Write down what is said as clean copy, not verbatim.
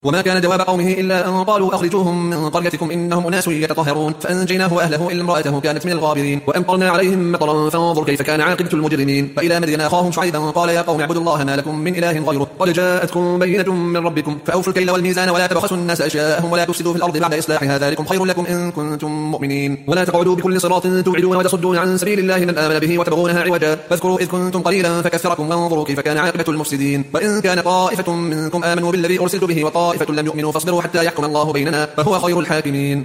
وما كان جواب قومه إلا أن قالوا أخرجوهم من قريتكم إنهم أناس يتطهرون فأنجيناه وأهله إلا امرأته كانت من الغابرين وأمطرنا عليهم مطرا فانظر كيف كان عاقبة المجرمين. فإلى مدين أخاهم شعيبا قال يا قوم اعبدوا الله ما لكم من إله غيره قد جاءتكم بينة من ربكم فأوفوا الكيل والميزان ولا تبخسوا الناس أشياءهم ولا تفسدوا في الأرض بعد إصلاحها ذلكم خير لكم إن كنتم مؤمنين. ولا تقعدوا بكل صراط توعدون وتصدون عن سبيل الله من آمن به وتبغونها عوجا فاذكروا إذ كنتم قليلا فكثركم وانظروا كيف كان عاقبة المفسدين. وإن كان طائفة منكم آمنوا بالذي أرسلت به وطائفة لم يؤمنوا فاصبروا حتى يحكم الله بيننا فهو خير الحاكمين.